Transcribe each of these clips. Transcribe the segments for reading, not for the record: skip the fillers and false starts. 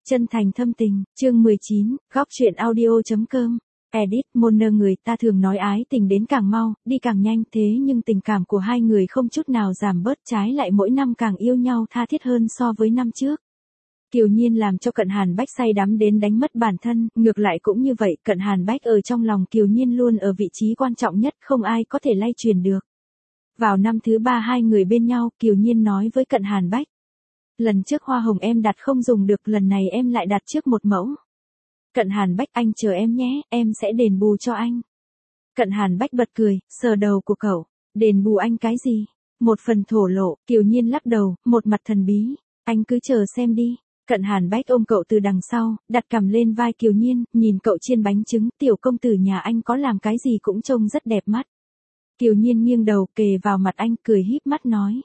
Chân thành thâm tình, chương 19, góc truyện audio.com. Edit, Moner người ta thường nói ái tình đến càng mau, đi càng nhanh, thế nhưng tình cảm của hai người không chút nào giảm bớt, trái lại mỗi năm càng yêu nhau tha thiết hơn so với năm trước. Kiều Nhiên làm cho Cận Hàn Bách say đắm đến đánh mất bản thân, ngược lại cũng như vậy, Cận Hàn Bách ở trong lòng Kiều Nhiên luôn ở vị trí quan trọng nhất, không ai có thể lay truyền được. Vào năm thứ 3 hai người bên nhau, Kiều Nhiên nói với Cận Hàn Bách. Lần trước hoa hồng em đặt không dùng được, lần này em lại đặt trước một mẫu. Cận Hàn Bách, anh chờ em nhé, em sẽ đền bù cho anh. Cận Hàn Bách bật cười, sờ đầu của cậu. Đền bù anh cái gì? Một phần thổ lộ. Kiều Nhiên lắc đầu, một mặt thần bí. Anh cứ chờ xem đi. Cận Hàn Bách ôm cậu từ đằng sau, đặt cằm lên vai Kiều Nhiên, nhìn cậu chiên bánh trứng. Tiểu công tử nhà anh có làm cái gì cũng trông rất đẹp mắt. Kiều Nhiên nghiêng đầu kề vào mặt anh, cười híp mắt nói.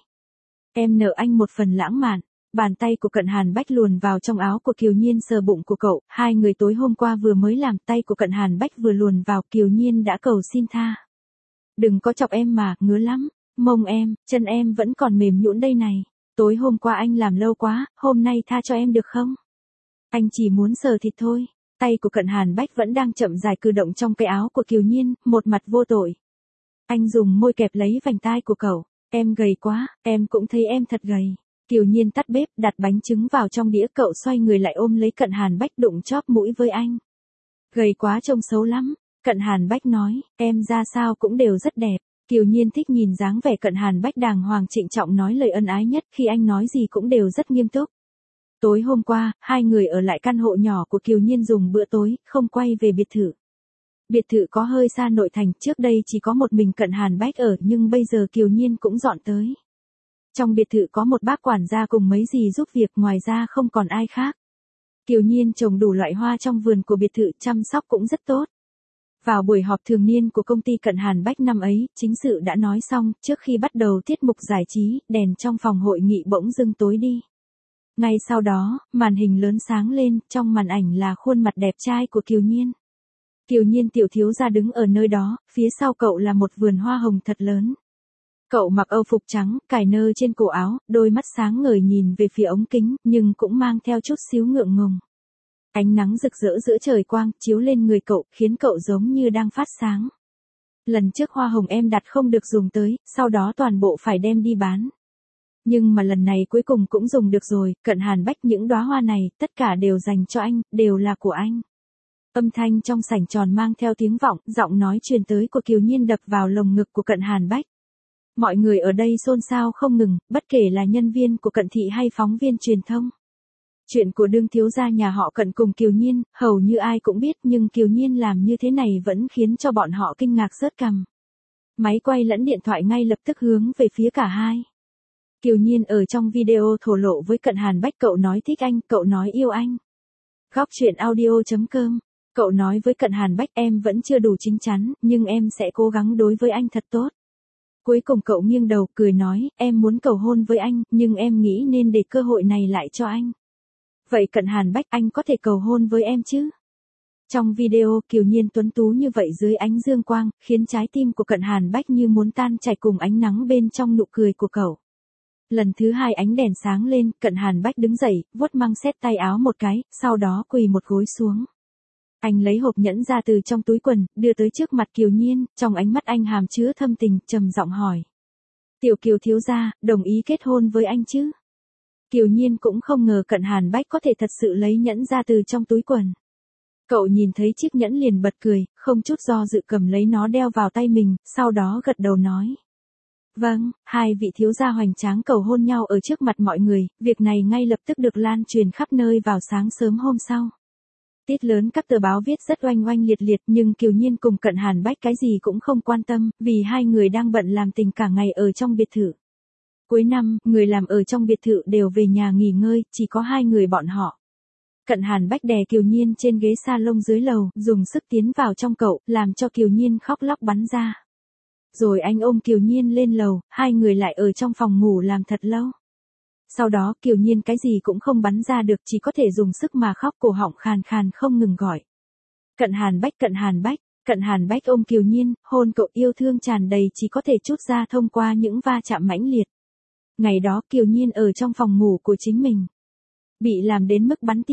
Em nợ anh một phần lãng mạn. Bàn tay của Cận Hàn Bách luồn vào trong áo của Kiều Nhiên sờ bụng của cậu, hai người tối hôm qua vừa mới làm, tay của Cận Hàn Bách vừa luồn vào, Kiều Nhiên đã cầu xin tha. Đừng có chọc em mà, ngứa lắm, mông em, chân em vẫn còn mềm nhũn đây này, tối hôm qua anh làm lâu quá, hôm nay tha cho em được không? Anh chỉ muốn sờ thịt thôi. Tay của Cận Hàn Bách vẫn đang chậm rãi cử động trong cái áo của Kiều Nhiên, một mặt vô tội. Anh dùng môi kẹp lấy vành tai của cậu, em gầy quá, em cũng thấy em thật gầy. Kiều Nhiên tắt bếp, đặt bánh trứng vào trong đĩa, cậu xoay người lại ôm lấy Cận Hàn Bách, đụng chóp mũi với anh. Gầy quá trông xấu lắm. Cận Hàn Bách nói, em ra sao cũng đều rất đẹp. Kiều Nhiên thích nhìn dáng vẻ Cận Hàn Bách đàng hoàng trịnh trọng nói lời ân ái nhất, khi anh nói gì cũng đều rất nghiêm túc. Tối hôm qua, hai người ở lại căn hộ nhỏ của Kiều Nhiên dùng bữa tối, không quay về biệt thự. Biệt thự có hơi xa nội thành, trước đây chỉ có một mình Cận Hàn Bách ở, nhưng bây giờ Kiều Nhiên cũng dọn tới. Trong biệt thự có một bác quản gia cùng mấy dì giúp việc, ngoài ra không còn ai khác. Kiều Nhiên trồng đủ loại hoa trong vườn của biệt thự, chăm sóc cũng rất tốt. Vào buổi họp thường niên của công ty Cận Hàn Bách năm ấy, chính sự đã nói xong, trước khi bắt đầu tiết mục giải trí, đèn trong phòng hội nghị bỗng dưng tối đi. Ngay sau đó, màn hình lớn sáng lên, trong màn ảnh là khuôn mặt đẹp trai của Kiều Nhiên. Kiều Nhiên tiểu thiếu gia đứng ở nơi đó, phía sau cậu là một vườn hoa hồng thật lớn. Cậu mặc âu phục trắng, cài nơ trên cổ áo, đôi mắt sáng ngời nhìn về phía ống kính, nhưng cũng mang theo chút xíu ngượng ngùng. Ánh nắng rực rỡ giữa trời quang, chiếu lên người cậu, khiến cậu giống như đang phát sáng. Lần trước hoa hồng em đặt không được dùng tới, sau đó toàn bộ phải đem đi bán. Nhưng mà lần này cuối cùng cũng dùng được rồi, Cận Hàn Bách, những đóa hoa này, tất cả đều dành cho anh, đều là của anh. Âm thanh trong sảnh tròn mang theo tiếng vọng, giọng nói truyền tới của Kiều Nhiên đập vào lồng ngực của Cận Hàn Bách. Mọi người ở đây xôn xao không ngừng, bất kể là nhân viên của Cận thị hay phóng viên truyền thông. Chuyện của đương thiếu gia nhà họ Cận cùng Kiều Nhiên, hầu như ai cũng biết, nhưng Kiều Nhiên làm như thế này vẫn khiến cho bọn họ kinh ngạc rớt cằm. Máy quay lẫn điện thoại ngay lập tức hướng về phía cả hai. Kiều Nhiên ở trong video thổ lộ với Cận Hàn Bách, cậu nói thích anh, cậu nói yêu anh. Góc truyện audio.com. Cậu nói với Cận Hàn Bách, em vẫn chưa đủ chín chắn, nhưng em sẽ cố gắng đối với anh thật tốt. Cuối cùng cậu nghiêng đầu, cười nói, em muốn cầu hôn với anh, nhưng em nghĩ nên để cơ hội này lại cho anh. Vậy Cận Hàn Bách, anh có thể cầu hôn với em chứ? Trong video, Kiều Nhiên tuấn tú như vậy dưới ánh dương quang, khiến trái tim của Cận Hàn Bách như muốn tan chảy cùng ánh nắng bên trong nụ cười của cậu. Lần thứ hai ánh đèn sáng lên, Cận Hàn Bách đứng dậy, vuốt măng xét tay áo một cái, sau đó quỳ một gối xuống. Anh lấy hộp nhẫn ra từ trong túi quần, đưa tới trước mặt Kiều Nhiên, trong ánh mắt anh hàm chứa thâm tình, trầm giọng hỏi. Tiểu Kiều thiếu gia, đồng ý kết hôn với anh chứ? Kiều Nhiên cũng không ngờ Cận Hàn Bách có thể thật sự lấy nhẫn ra từ trong túi quần. Cậu nhìn thấy chiếc nhẫn liền bật cười, không chút do dự cầm lấy nó đeo vào tay mình, sau đó gật đầu nói. Vâng, hai vị thiếu gia hoành tráng cầu hôn nhau ở trước mặt mọi người, việc này ngay lập tức được lan truyền khắp nơi vào sáng sớm hôm sau. Tiết lớn các tờ báo viết rất oanh oanh liệt liệt, nhưng Kiều Nhiên cùng Cận Hàn Bách cái gì cũng không quan tâm, vì hai người đang bận làm tình cả ngày ở trong biệt thự. Cuối năm, người làm ở trong biệt thự đều về nhà nghỉ ngơi, chỉ có hai người bọn họ. Cận Hàn Bách đè Kiều Nhiên trên ghế salon dưới lầu, dùng sức tiến vào trong cậu, làm cho Kiều Nhiên khóc lóc bắn ra. Rồi anh ôm Kiều Nhiên lên lầu, hai người lại ở trong phòng ngủ làm thật lâu. Sau đó Kiều Nhiên cái gì cũng không bắn ra được, chỉ có thể dùng sức mà khóc, cổ họng khàn khàn không ngừng gọi. Cận Hàn Bách, Cận Hàn Bách. Cận Hàn Bách ôm Kiều Nhiên, hôn cậu yêu thương tràn đầy chỉ có thể trút ra thông qua những va chạm mãnh liệt. Ngày đó Kiều Nhiên ở trong phòng ngủ của chính mình. Bị làm đến mức bắn tiểu.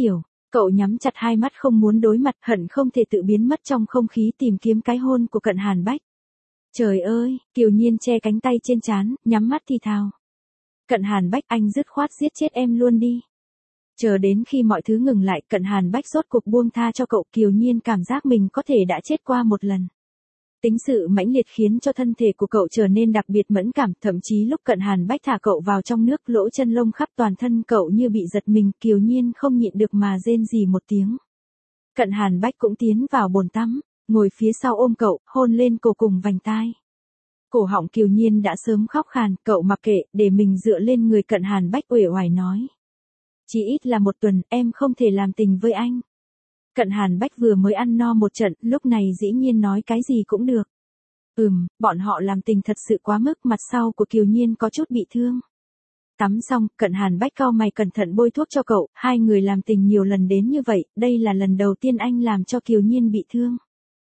Cậu nhắm chặt hai mắt không muốn đối mặt, hận không thể tự biến mất trong không khí tìm kiếm cái hôn của Cận Hàn Bách. Trời ơi, Kiều Nhiên che cánh tay trên trán, nhắm mắt thì thào. Cận Hàn Bách, anh dứt khoát giết chết em luôn đi. Chờ đến khi mọi thứ ngừng lại, Cận Hàn Bách rốt cuộc buông tha cho cậu. Kiều Nhiên cảm giác mình có thể đã chết qua một lần. Tính sự mãnh liệt khiến cho thân thể của cậu trở nên đặc biệt mẫn cảm, thậm chí lúc Cận Hàn Bách thả cậu vào trong nước, lỗ chân lông khắp toàn thân cậu như bị giật mình. Kiều Nhiên không nhịn được mà rên rỉ một tiếng. Cận Hàn Bách cũng tiến vào bồn tắm, ngồi phía sau ôm cậu, hôn lên cổ cùng vành tai. Cổ họng Kiều Nhiên đã sớm khóc khàn, cậu mặc kệ, để mình dựa lên người Cận Hàn Bách uể oải nói. Chỉ ít là một tuần, em không thể làm tình với anh. Cận Hàn Bách vừa mới ăn no một trận, lúc này dĩ nhiên nói cái gì cũng được. Bọn họ làm tình thật sự quá mức. Mặt sau của Kiều Nhiên có chút bị thương. Tắm xong, Cận Hàn Bách cau mày cẩn thận bôi thuốc cho cậu. Hai người làm tình nhiều lần đến như vậy, đây là lần đầu tiên anh làm cho Kiều Nhiên bị thương.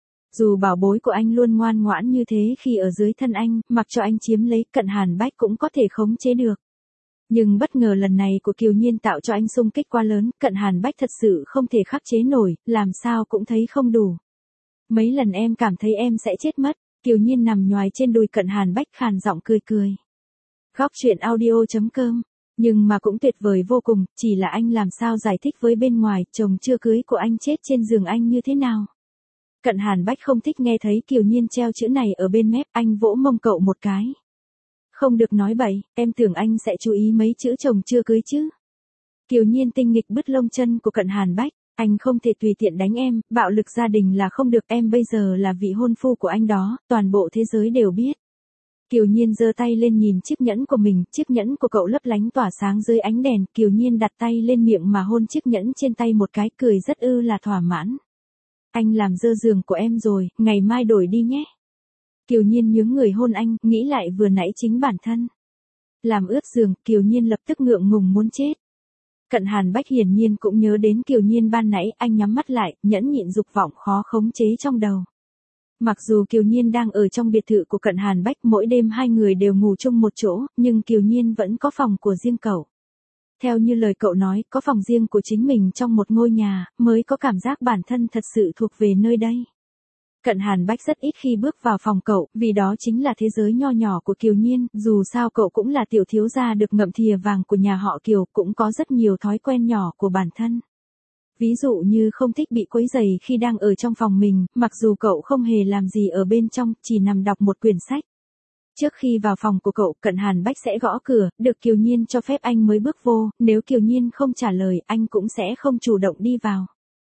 Dù bảo bối của anh luôn ngoan ngoãn như thế khi ở dưới thân anh, mặc cho anh chiếm lấy, Cận Hàn Bách cũng có thể khống chế được. Nhưng bất ngờ lần này của Kiều Nhiên tạo cho anh xung kích quá lớn, Cận Hàn Bách thật sự không thể khắc chế nổi, làm sao cũng thấy không đủ. Mấy lần em cảm thấy em sẽ chết mất. Kiều Nhiên nằm nhoài trên đùi Cận Hàn Bách khàn giọng cười cười. Góc truyện audio.com. Nhưng mà cũng tuyệt vời vô cùng, chỉ là anh làm sao giải thích với bên ngoài, chồng chưa cưới của anh chết trên giường anh như thế nào. Cận Hàn Bách không thích nghe thấy Kiều Nhiên treo chữ này ở bên mép, anh vỗ mông cậu một cái. Không được nói bậy, em tưởng anh sẽ chú ý mấy chữ chồng chưa cưới chứ. Kiều Nhiên tinh nghịch bứt lông chân của Cận Hàn Bách, anh không thể tùy tiện đánh em, bạo lực gia đình là không được, em bây giờ là vị hôn phu của anh đó, toàn bộ thế giới đều biết. Kiều Nhiên giơ tay lên nhìn chiếc nhẫn của mình, chiếc nhẫn của cậu lấp lánh tỏa sáng dưới ánh đèn, Kiều Nhiên đặt tay lên miệng mà hôn chiếc nhẫn trên tay một cái, cười rất là thỏa mãn. Anh làm dơ giường của em rồi, ngày mai đổi đi nhé. Kiều Nhiên nhướng người hôn anh, nghĩ lại vừa nãy chính bản thân. Làm ướt giường, Kiều Nhiên lập tức ngượng ngùng muốn chết. Cận Hàn Bách hiển nhiên cũng nhớ đến Kiều Nhiên ban nãy, anh nhắm mắt lại, nhẫn nhịn dục vọng khó khống chế trong đầu. Mặc dù Kiều Nhiên đang ở trong biệt thự của Cận Hàn Bách, mỗi đêm hai người đều ngủ chung một chỗ, nhưng Kiều Nhiên vẫn có phòng của riêng cậu. Theo như lời cậu nói, có phòng riêng của chính mình trong một ngôi nhà, mới có cảm giác bản thân thật sự thuộc về nơi đây. Cận Hàn Bách rất ít khi bước vào phòng cậu, vì đó chính là thế giới nho nhỏ của Kiều Nhiên, dù sao cậu cũng là tiểu thiếu gia được ngậm thìa vàng của nhà họ Kiều, cũng có rất nhiều thói quen nhỏ của bản thân. Ví dụ như không thích bị quấy rầy khi đang ở trong phòng mình, mặc dù cậu không hề làm gì ở bên trong, chỉ nằm đọc một quyển sách. Trước khi vào phòng của cậu, Cận Hàn Bách sẽ gõ cửa, được Kiều Nhiên cho phép anh mới bước vô, nếu Kiều Nhiên không trả lời, anh cũng sẽ không chủ động đi vào.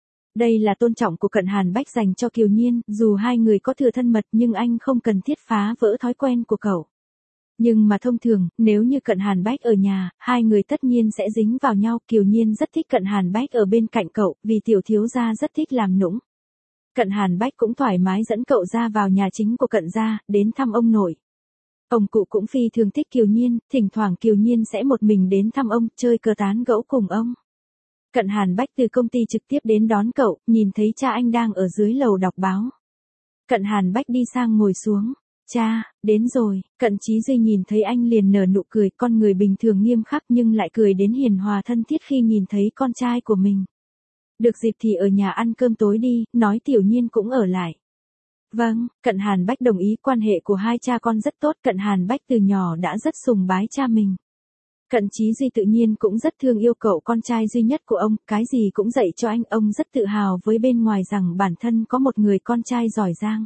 Đây là tôn trọng của Cận Hàn Bách dành cho Kiều Nhiên, dù hai người có thừa thân mật nhưng anh không cần thiết phá vỡ thói quen của cậu. Nhưng mà thông thường, nếu như Cận Hàn Bách ở nhà, hai người tất nhiên sẽ dính vào nhau. Kiều Nhiên rất thích Cận Hàn Bách ở bên cạnh cậu, vì tiểu thiếu gia rất thích làm nũng. Cận Hàn Bách cũng thoải mái dẫn cậu ra vào nhà chính của Cận gia, đến thăm ông nội. Ông cụ cũng phi thường thích Kiều Nhiên, thỉnh thoảng Kiều Nhiên sẽ một mình đến thăm ông, chơi cờ tán gẫu cùng ông. Cận Hàn Bách từ công ty trực tiếp đến đón cậu, nhìn thấy cha anh đang ở dưới lầu đọc báo. Cận Hàn Bách đi sang ngồi xuống. Cha, đến rồi. Cận Chí Duy nhìn thấy anh liền nở nụ cười, con người bình thường nghiêm khắc nhưng lại cười đến hiền hòa thân thiết khi nhìn thấy con trai của mình. Được dịp thì ở nhà ăn cơm tối đi, nói Tiểu Nhiên cũng ở lại. Vâng, Cận Hàn Bách đồng ý, quan hệ của hai cha con rất tốt, Cận Hàn Bách từ nhỏ đã rất sùng bái cha mình. Cận Chí Duy tự nhiên cũng rất thương yêu cậu con trai duy nhất của ông, cái gì cũng dạy cho anh, ông rất tự hào với bên ngoài rằng bản thân có một người con trai giỏi giang.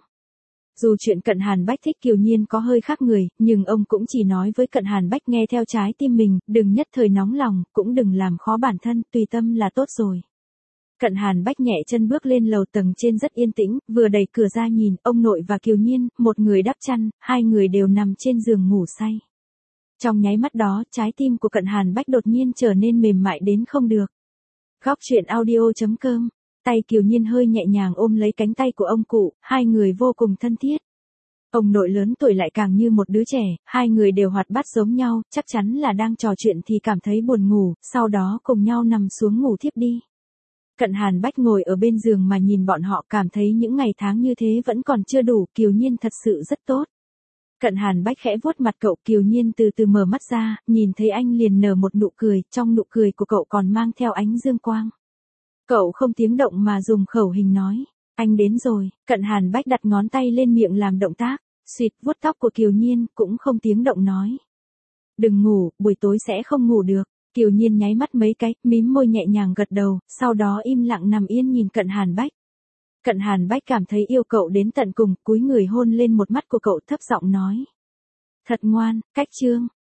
Dù chuyện Cận Hàn Bách thích Kiều Nhiên có hơi khác người, nhưng ông cũng chỉ nói với Cận Hàn Bách nghe theo trái tim mình, đừng nhất thời nóng lòng, cũng đừng làm khó bản thân, tùy tâm là tốt rồi. Cận Hàn Bách nhẹ chân bước lên lầu, tầng trên rất yên tĩnh, vừa đẩy cửa ra nhìn, ông nội và Kiều Nhiên, một người đắp chăn, hai người đều nằm trên giường ngủ say. Trong nháy mắt đó, trái tim của Cận Hàn Bách đột nhiên trở nên mềm mại đến không được. Góc truyện audio.com. Tay Kiều Nhiên hơi nhẹ nhàng ôm lấy cánh tay của ông cụ, hai người vô cùng thân thiết. Ông nội lớn tuổi lại càng như một đứa trẻ, hai người đều hoạt bát giống nhau, chắc chắn là đang trò chuyện thì cảm thấy buồn ngủ, sau đó cùng nhau nằm xuống ngủ thiếp đi. Cận Hàn Bách ngồi ở bên giường mà nhìn bọn họ, cảm thấy những ngày tháng như thế vẫn còn chưa đủ, Kiều Nhiên thật sự rất tốt. Cận Hàn Bách khẽ vuốt mặt cậu, Kiều Nhiên từ từ mở mắt ra, nhìn thấy anh liền nở một nụ cười, trong nụ cười của cậu còn mang theo ánh dương quang. Cậu không tiếng động mà dùng khẩu hình nói. Anh đến rồi, Cận Hàn Bách đặt ngón tay lên miệng làm động tác, xịt vuốt tóc của Kiều Nhiên cũng không tiếng động nói. Đừng ngủ, buổi tối sẽ không ngủ được. Kiều Nhiên nháy mắt mấy cái, mím môi nhẹ nhàng gật đầu, sau đó im lặng nằm yên nhìn Cận Hàn Bách. Cận Hàn Bách cảm thấy yêu cậu đến tận cùng, cúi người hôn lên một mắt của cậu thấp giọng nói. Thật ngoan, cách chương.